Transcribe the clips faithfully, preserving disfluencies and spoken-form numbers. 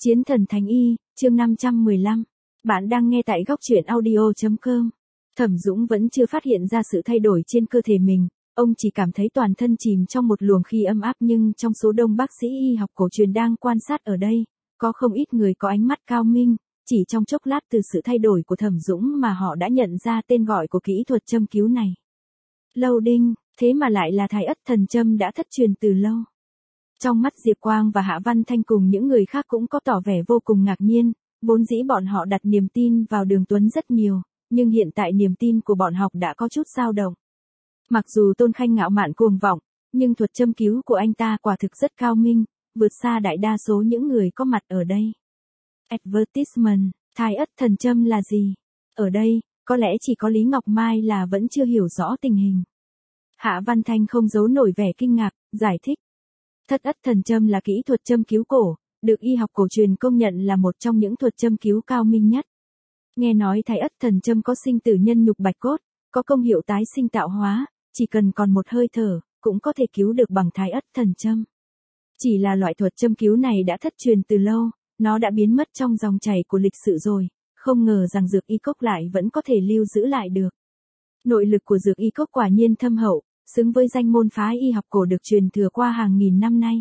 Chiến thần Thánh Y, chương năm trăm mười lăm. Bạn đang nghe tại góc truyện audio chấm com. Thẩm Dũng vẫn chưa phát hiện ra sự thay đổi trên cơ thể mình, ông chỉ cảm thấy toàn thân chìm trong một luồng khí ấm áp, nhưng trong số đông bác sĩ y học cổ truyền đang quan sát ở đây, có không ít người có ánh mắt cao minh, chỉ trong chốc lát từ sự thay đổi của Thẩm Dũng mà họ đã nhận ra tên gọi của kỹ thuật châm cứu này. Lâu Đinh, thế mà lại là Thái Ất Thần Châm đã thất truyền từ lâu. Trong mắt Diệp Quang và Hạ Văn Thanh cùng những người khác cũng có tỏ vẻ vô cùng ngạc nhiên, vốn dĩ bọn họ đặt niềm tin vào Đường Tuấn rất nhiều, nhưng hiện tại niềm tin của bọn họ đã có chút dao động. Mặc dù Tôn Khanh ngạo mạn cuồng vọng, nhưng thuật châm cứu của anh ta quả thực rất cao minh, vượt xa đại đa số những người có mặt ở đây. Advertisement, Thái Ất Thần Châm là gì? Ở đây, có lẽ chỉ có Lý Ngọc Mai là vẫn chưa hiểu rõ tình hình. Hạ Văn Thanh không giấu nổi vẻ kinh ngạc, giải thích. Thất Ất Thần Châm là kỹ thuật châm cứu cổ, được y học cổ truyền công nhận là một trong những thuật châm cứu cao minh nhất. Nghe nói Thái Ất Thần Châm có sinh tử nhân nhục bạch cốt, có công hiệu tái sinh tạo hóa, chỉ cần còn một hơi thở, cũng có thể cứu được bằng Thái Ất Thần Châm. Chỉ là loại thuật châm cứu này đã thất truyền từ lâu, nó đã biến mất trong dòng chảy của lịch sử rồi, không ngờ rằng dược y cốc lại vẫn có thể lưu giữ lại được. Nội lực của dược y cốc quả nhiên thâm hậu, xứng với danh môn phái y học cổ được truyền thừa qua hàng nghìn năm nay.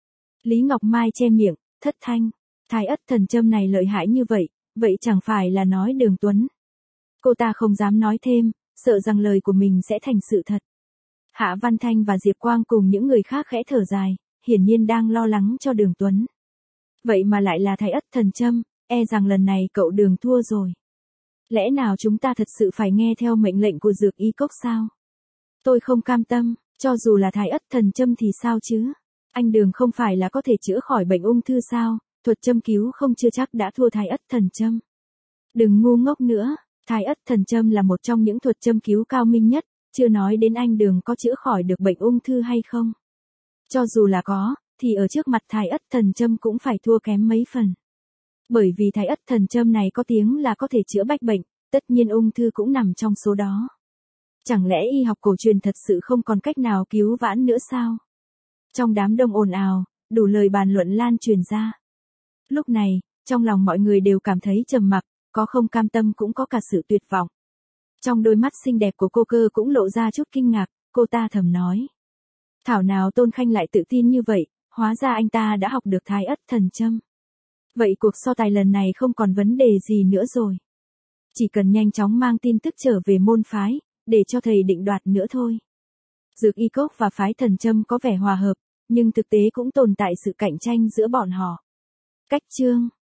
Lý Ngọc Mai che miệng, thất thanh, Thái Ất Thần Châm này lợi hại như vậy, vậy chẳng phải là nói Đường Tuấn. Cô ta không dám nói thêm, sợ rằng lời của mình sẽ thành sự thật. Hạ Văn Thanh và Diệp Quang cùng những người khác khẽ thở dài, hiển nhiên đang lo lắng cho Đường Tuấn. Vậy mà lại là Thái Ất Thần Châm, e rằng lần này cậu Đường thua rồi. Lẽ nào chúng ta thật sự phải nghe theo mệnh lệnh của dược y cốc sao? Tôi không cam tâm, cho dù là Thái Ất Thần Châm thì sao chứ? Anh Đường không phải là có thể chữa khỏi bệnh ung thư sao? Thuật châm cứu không chưa chắc đã thua Thái Ất Thần Châm. Đừng ngu ngốc nữa, Thái Ất Thần Châm là một trong những thuật châm cứu cao minh nhất, chưa nói đến anh Đường có chữa khỏi được bệnh ung thư hay không. Cho dù là có, thì ở trước mặt Thái Ất Thần Châm cũng phải thua kém mấy phần. Bởi vì Thái Ất Thần Châm này có tiếng là có thể chữa bách bệnh, tất nhiên ung thư cũng nằm trong số đó. Chẳng lẽ y học cổ truyền thật sự không còn cách nào cứu vãn nữa sao? Trong đám đông ồn ào, đủ lời bàn luận lan truyền ra. Lúc này, trong lòng mọi người đều cảm thấy trầm mặc, có không cam tâm cũng có cả sự tuyệt vọng. Trong đôi mắt xinh đẹp của cô Cơ cũng lộ ra chút kinh ngạc, cô ta thầm nói. Thảo nào Tôn Khanh lại tự tin như vậy, hóa ra anh ta đã học được Thái Ất Thần Châm. Vậy cuộc so tài lần này không còn vấn đề gì nữa rồi. Chỉ cần nhanh chóng mang tin tức trở về môn phái, để cho thầy định đoạt nữa thôi. Dược y cốc và phái Thần Châm có vẻ hòa hợp, nhưng thực tế cũng tồn tại sự cạnh tranh giữa bọn họ. Cách chương